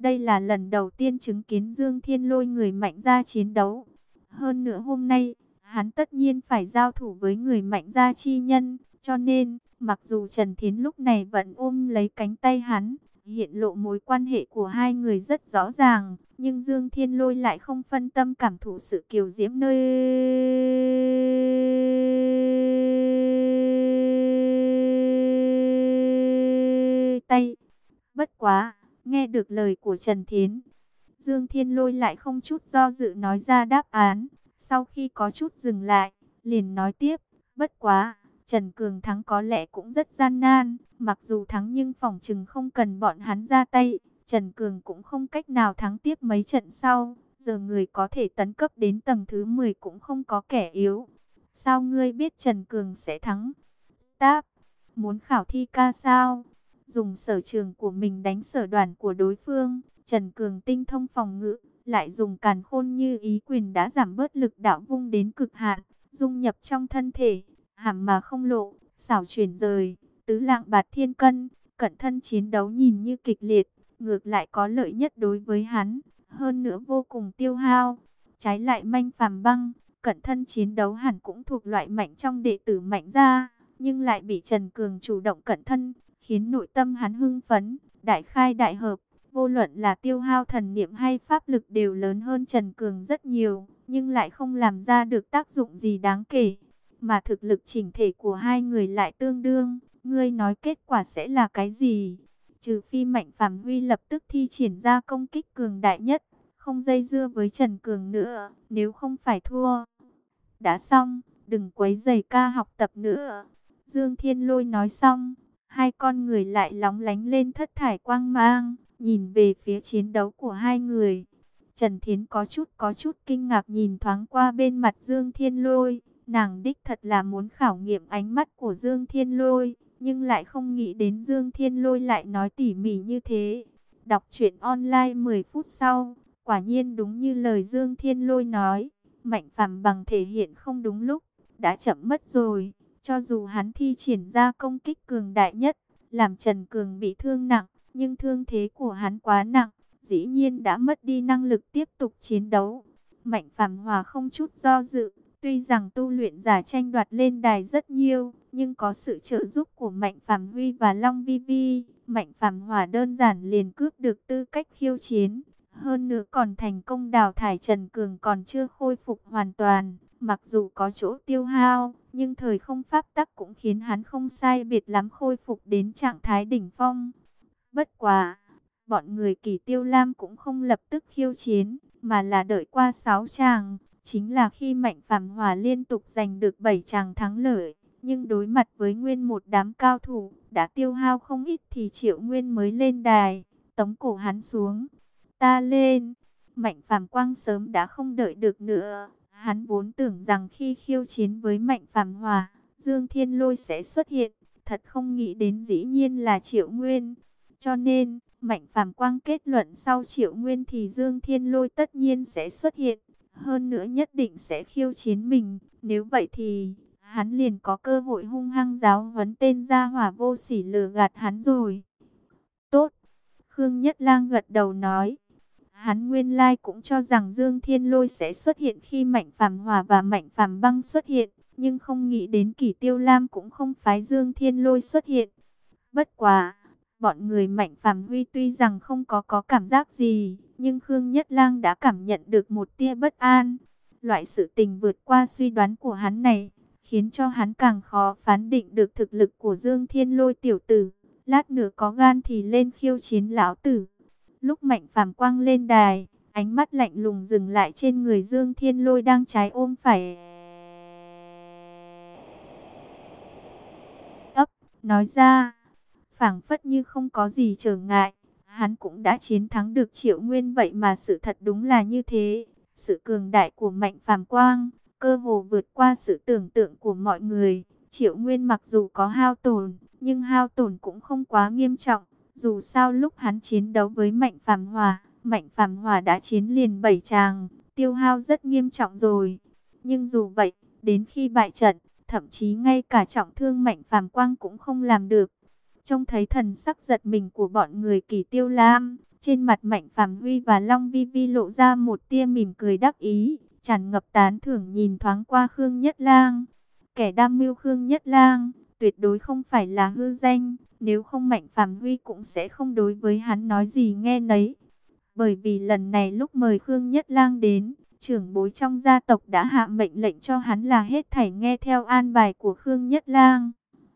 Đây là lần đầu tiên chứng kiến Dương Thiên Lôi người mạnh ra chiến đấu. Hơn nữa hôm nay, hắn tất nhiên phải giao thủ với người mạnh ra chi nhân. Cho nên, mặc dù Trần Thiến lúc này vẫn ôm lấy cánh tay hắn, hiện lộ mối quan hệ của hai người rất rõ ràng, nhưng Dương Thiên Lôi lại không phân tâm cảm thụ sự kiều diễm nơi tay. Bất quá, nghe được lời của Trần Thiến, Dương Thiên Lôi lại không chút do dự nói ra đáp án. Sau khi có chút dừng lại, liền nói tiếp, bất quá, Trần Cường thắng có lẽ cũng rất gian nan. Mặc dù thắng nhưng phỏng chừng không cần bọn hắn ra tay, Trần Cường cũng không cách nào thắng tiếp mấy trận sau. Giờ người có thể tấn cấp đến tầng thứ mười cũng không có kẻ yếu. Sao ngươi biết Trần Cường sẽ thắng? Stop! Muốn khảo thi ca sao? Dùng sở trường của mình đánh sở đoàn của đối phương. Trần Cường tinh thông phòng ngự, lại dùng càn khôn như ý quyền đã giảm bớt lực đạo vung đến cực hạn, dung nhập trong thân thể, hàm mà không lộ, xảo chuyển rời, tứ lạng bạt thiên cân. Cận thân chiến đấu nhìn như kịch liệt, ngược lại có lợi nhất đối với hắn, hơn nữa vô cùng tiêu hao. Trái lại Manh Phàm Băng, cận thân chiến đấu hẳn cũng thuộc loại mạnh trong đệ tử mạnh ra, nhưng lại bị Trần Cường chủ động cận thân, khiến nội tâm hắn hưng phấn, đại khai đại hợp. Vô luận là tiêu hao thần niệm hay pháp lực đều lớn hơn Trần Cường rất nhiều, nhưng lại không làm ra được tác dụng gì đáng kể. Mà thực lực chỉnh thể của hai người lại tương đương, ngươi nói kết quả sẽ là cái gì? Trừ phi Mạnh Phàm Huy lập tức thi triển ra công kích cường đại nhất, không dây dưa với Trần Cường nữa, nếu không phải thua. Đã xong, đừng quấy rầy ca học tập nữa. Dương Thiên Lôi nói xong, hai con người lại lóng lánh lên thất thải quang mang, nhìn về phía chiến đấu của hai người. Trần Thiến có chút có chút kinh ngạc nhìn thoáng qua bên mặt Dương Thiên Lôi. Nàng đích thật là muốn khảo nghiệm ánh mắt của Dương Thiên Lôi, nhưng lại không nghĩ đến Dương Thiên Lôi lại nói tỉ mỉ như thế. Đọc truyện online mười phút sau, quả nhiên đúng như lời Dương Thiên Lôi nói, Mạnh Phàm Bằng thể hiện không đúng lúc, đã chậm mất rồi. Cho dù hắn thi triển ra công kích cường đại nhất, làm Trần Cường bị thương nặng, nhưng thương thế của hắn quá nặng, dĩ nhiên đã mất đi năng lực tiếp tục chiến đấu. Mạnh Phàm Hòa không chút do dự, tuy rằng tu luyện giả tranh đoạt lên đài rất nhiều, nhưng có sự trợ giúp của Mạnh Phàm Huy và Long Vi Vi, Mạnh Phàm Hòa đơn giản liền cướp được tư cách khiêu chiến. Hơn nữa còn thành công đào thải Trần Cường còn chưa khôi phục hoàn toàn. Mặc dù có chỗ tiêu hao, nhưng thời không pháp tắc cũng khiến hắn không sai biệt lắm khôi phục đến trạng thái đỉnh phong. Bất quá, bọn người Kỳ Tiêu Lam cũng không lập tức khiêu chiến, mà là đợi qua sáu tràng. Chính là khi Mạnh Phàm Hòa liên tục giành được bảy tràng thắng lợi, nhưng đối mặt với nguyên một đám cao thủ, đã tiêu hao không ít thì Triệu Nguyên mới lên đài, tống cổ hắn xuống. Ta lên! Mạnh Phàm Quang sớm đã không đợi được nữa. Hắn vốn tưởng rằng khi khiêu chiến với Mạnh Phàm Hòa, Dương Thiên Lôi sẽ xuất hiện, thật không nghĩ đến dĩ nhiên là Triệu Nguyên. Cho nên, Mạnh Phàm Quang kết luận sau Triệu Nguyên thì Dương Thiên Lôi tất nhiên sẽ xuất hiện, hơn nữa nhất định sẽ khiêu chiến mình. Nếu vậy thì, hắn liền có cơ hội hung hăng giáo huấn tên gia hỏa vô sỉ lừa gạt hắn rồi. Tốt! Khương Nhất Lang gật đầu nói. Hắn nguyên lai cũng cho rằng Dương Thiên Lôi sẽ xuất hiện khi Mạnh Phàm Hòa và Mạnh Phàm Băng xuất hiện, nhưng không nghĩ đến Kỳ Tiêu Lam cũng không phái Dương Thiên Lôi xuất hiện. Bất quá, bọn người Mạnh Phàm Huy tuy rằng không có có cảm giác gì, nhưng Khương Nhất Lang đã cảm nhận được một tia bất an. Loại sự tình vượt qua suy đoán của hắn này, khiến cho hắn càng khó phán định được thực lực của Dương Thiên Lôi tiểu tử. Lát nữa có gan thì lên khiêu chiến lão tử. Lúc Mạnh Phàm Quang lên đài, ánh mắt lạnh lùng dừng lại trên người Dương Thiên Lôi đang trái ôm phải ấp, nói ra, phảng phất như không có gì trở ngại, hắn cũng đã chiến thắng được Triệu Nguyên. Vậy mà sự thật đúng là như thế, sự cường đại của Mạnh Phàm Quang, cơ hồ vượt qua sự tưởng tượng của mọi người. Triệu Nguyên mặc dù có hao tổn, nhưng hao tổn cũng không quá nghiêm trọng. Dù sao lúc hắn chiến đấu với Mạnh Phàm Hòa, Mạnh Phàm Hòa đã chiến liền bảy tràng, tiêu hao rất nghiêm trọng rồi. Nhưng dù vậy, đến khi bại trận, thậm chí ngay cả trọng thương Mạnh Phàm Quang cũng không làm được. Trông thấy thần sắc giật mình của bọn người Kỳ Tiêu Lam, Trên mặt Mạnh Phàm Huy và Long Vi Vi lộ ra một tia mỉm cười đắc ý, tràn ngập tán thưởng nhìn thoáng qua Khương Nhất Lang. Kẻ đam mưu Khương Nhất Lang, tuyệt đối không phải là hư danh, nếu không Mạnh Phàm Huy cũng sẽ không đối với hắn nói gì nghe nấy. Bởi vì lần này lúc mời Khương Nhất Lang đến, trưởng bối trong gia tộc đã hạ mệnh lệnh cho hắn là hết thảy nghe theo an bài của Khương Nhất Lang.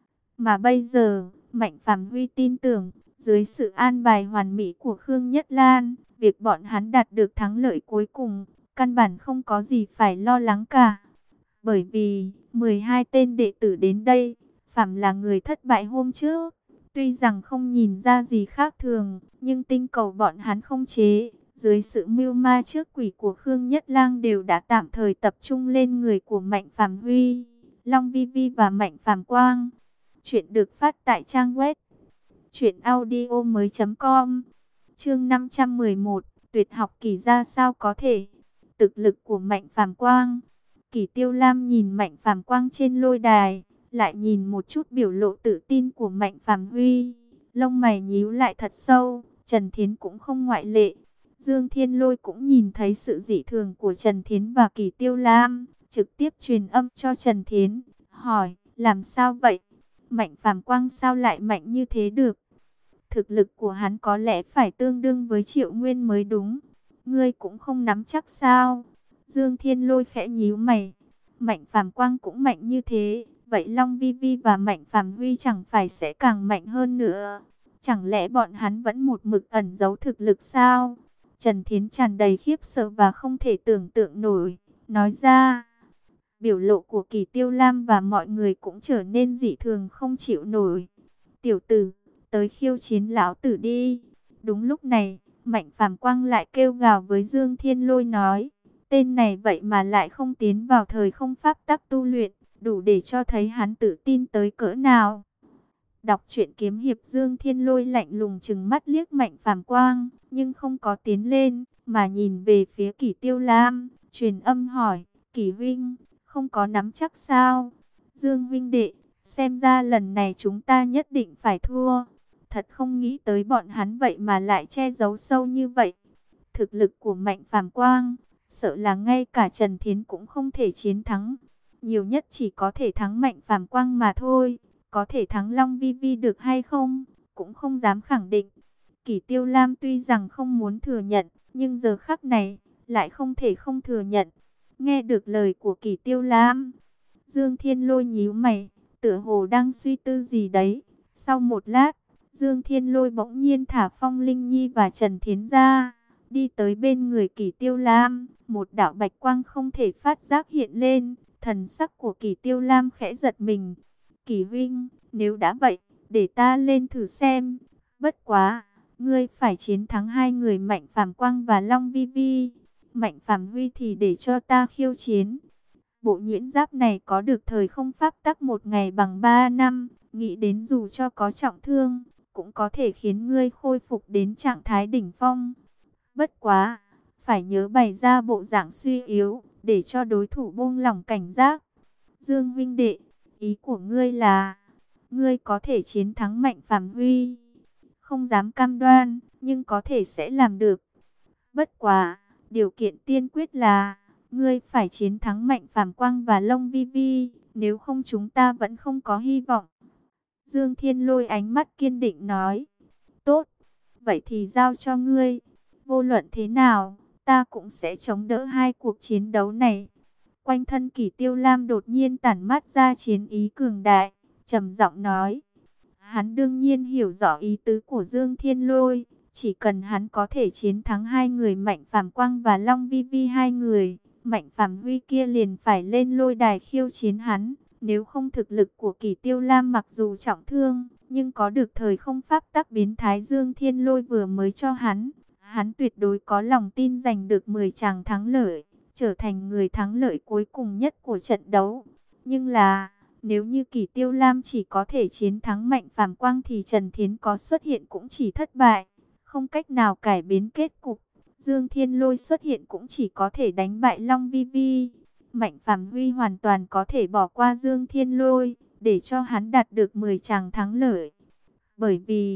Mà bây giờ, Mạnh Phàm Huy tin tưởng, dưới sự an bài hoàn mỹ của Khương Nhất Lan, việc bọn hắn đạt được thắng lợi cuối cùng, căn bản không có gì phải lo lắng cả. Bởi vì, mười hai tên đệ tử đến đây, phàm là người thất bại hôm trước, tuy rằng không nhìn ra gì khác thường, nhưng tinh cầu bọn hắn không chế, dưới sự mưu ma trước quỷ của Khương Nhất Lang đều đã tạm thời tập trung lên người của Mạnh Phàm Huy, Long Vi Vi và Mạnh Phàm Quang. Chuyện được phát tại trang web truyện audio mới chấm com. Chương năm trăm mười một, tuyệt học kỳ ra sao có thể. Thực lực của Mạnh Phàm Quang. Kỷ Tiêu Lam nhìn Mạnh Phàm Quang trên lôi đài, lại nhìn một chút biểu lộ tự tin của Mạnh Phàm Huy, lông mày nhíu lại thật sâu. Trần Thiến cũng không ngoại lệ. Dương Thiên Lôi cũng nhìn thấy sự dị thường của Trần Thiến và Kỷ Tiêu Lam, trực tiếp truyền âm cho Trần Thiến, hỏi: làm sao vậy? Mạnh Phàm Quang sao lại mạnh như thế được? Thực lực của hắn có lẽ phải tương đương với Triệu Nguyên mới đúng. Ngươi cũng không nắm chắc sao? Dương Thiên Lôi khẽ nhíu mày. Mạnh Phàm Quang cũng mạnh như thế, vậy Long Vi Vi và Mạnh Phàm Huy chẳng phải sẽ càng mạnh hơn nữa? Chẳng lẽ bọn hắn vẫn một mực ẩn giấu thực lực sao? Trần Thiến tràn đầy khiếp sợ và không thể tưởng tượng nổi, nói ra. Biểu lộ của Kỷ Tiêu Lam và mọi người cũng trở nên dị thường không chịu nổi. Tiểu tử, tới khiêu chiến lão tử đi. Đúng lúc này, Mạnh Phàm Quang lại kêu gào với Dương Thiên Lôi nói, tên này vậy mà lại không tiến vào thời không pháp tắc tu luyện, đủ để cho thấy hắn tự tin tới cỡ nào. Đọc truyện kiếm hiệp, Dương Thiên Lôi lạnh lùng trừng mắt liếc Mạnh Phàm Quang, nhưng không có tiến lên, mà nhìn về phía Kỷ Tiêu Lam, truyền âm hỏi, Kỷ huynh, không có nắm chắc sao? Dương huynh đệ, xem ra lần này chúng ta nhất định phải thua. Thật không nghĩ tới bọn hắn vậy mà lại che giấu sâu như vậy. Thực lực của Mạnh Phàm Quang, sợ là ngay cả Trần Thiến cũng không thể chiến thắng. Nhiều nhất chỉ có thể thắng Mạnh Phàm Quang mà thôi. Có thể thắng Long Vi Vi được hay không, cũng không dám khẳng định. Kỷ Tiêu Lam tuy rằng không muốn thừa nhận, nhưng giờ khắc này, lại không thể không thừa nhận. Nghe được lời của Kỷ Tiêu Lam, Dương Thiên Lôi nhíu mày, tựa hồ đang suy tư gì đấy. Sau một lát, Dương Thiên Lôi bỗng nhiên thả Phong Linh Nhi và Trần Thiến ra, đi tới bên người Kỷ Tiêu Lam. Một đạo bạch quang không thể phát giác hiện lên, thần sắc của Kỷ Tiêu Lam khẽ giật mình. Kỷ huynh, nếu đã vậy, để ta lên thử xem. Bất quá, ngươi phải chiến thắng hai người Mạnh Phàm Quang và Long Vi Vi. Mạnh Phàm Huy thì để cho ta khiêu chiến. Bộ nhuyễn giáp này có được thời không pháp tắc một ngày bằng ba năm, nghĩ đến dù cho có trọng thương, cũng có thể khiến ngươi khôi phục đến trạng thái đỉnh phong. Bất quá, phải nhớ bày ra bộ dạng suy yếu, để cho đối thủ buông lỏng cảnh giác. Dương huynh đệ, ý của ngươi là, ngươi có thể chiến thắng Mạnh Phàm Huy. Không dám cam đoan, nhưng có thể sẽ làm được. Bất quá, điều kiện tiên quyết là, ngươi phải chiến thắng Mạnh Phàm Quang và Long Vi Vi, nếu không chúng ta vẫn không có hy vọng. Dương Thiên Lôi ánh mắt kiên định nói, tốt, vậy thì giao cho ngươi. Vô luận thế nào, ta cũng sẽ chống đỡ hai cuộc chiến đấu này. Quanh thân Kỷ Tiêu Lam đột nhiên tản mát ra chiến ý cường đại, trầm giọng nói. Hắn đương nhiên hiểu rõ ý tứ của Dương Thiên Lôi, chỉ cần hắn có thể chiến thắng hai người Mạnh Phàm Quang và Long Vi Vi hai người, Mạnh Phàm Huy kia liền phải lên lôi đài khiêu chiến hắn. Nếu không thực lực của Kỷ Tiêu Lam mặc dù trọng thương, nhưng có được thời không pháp tắc biến thái Dương Thiên Lôi vừa mới cho hắn, hắn tuyệt đối có lòng tin giành được mười tràng thắng lợi, trở thành người thắng lợi cuối cùng nhất của trận đấu. Nhưng là, nếu như Kỷ Tiêu Lam chỉ có thể chiến thắng Mạnh Phàm Quang thì Trần Thiến có xuất hiện cũng chỉ thất bại, không cách nào cải biến kết cục. Dương Thiên Lôi xuất hiện cũng chỉ có thể đánh bại Long Vi Vi. Mạnh Phàm Huy hoàn toàn có thể bỏ qua Dương Thiên Lôi, để cho hắn đạt được mười tràng thắng lợi. Bởi vì,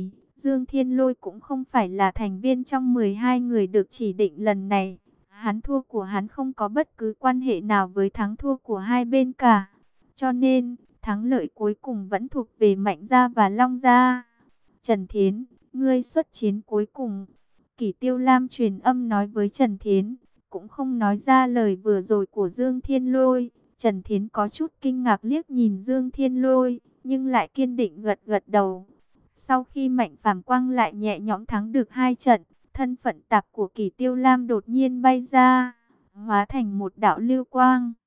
Dương Thiên Lôi cũng không phải là thành viên trong mười hai người được chỉ định lần này. Hắn thua của hắn không có bất cứ quan hệ nào với thắng thua của hai bên cả. Cho nên, thắng lợi cuối cùng vẫn thuộc về Mạnh Gia và Long Gia. Trần Thiến, ngươi xuất chiến cuối cùng. Kỷ Tiêu Lam truyền âm nói với Trần Thiến, cũng không nói ra lời vừa rồi của Dương Thiên Lôi. Trần Thiến có chút kinh ngạc liếc nhìn Dương Thiên Lôi, nhưng lại kiên định gật gật đầu. Sau khi Mạnh Phàm Quang lại nhẹ nhõm thắng được hai trận, thân phận tạp của Kỷ Tiêu Lam đột nhiên bay ra, hóa thành một đạo lưu quang.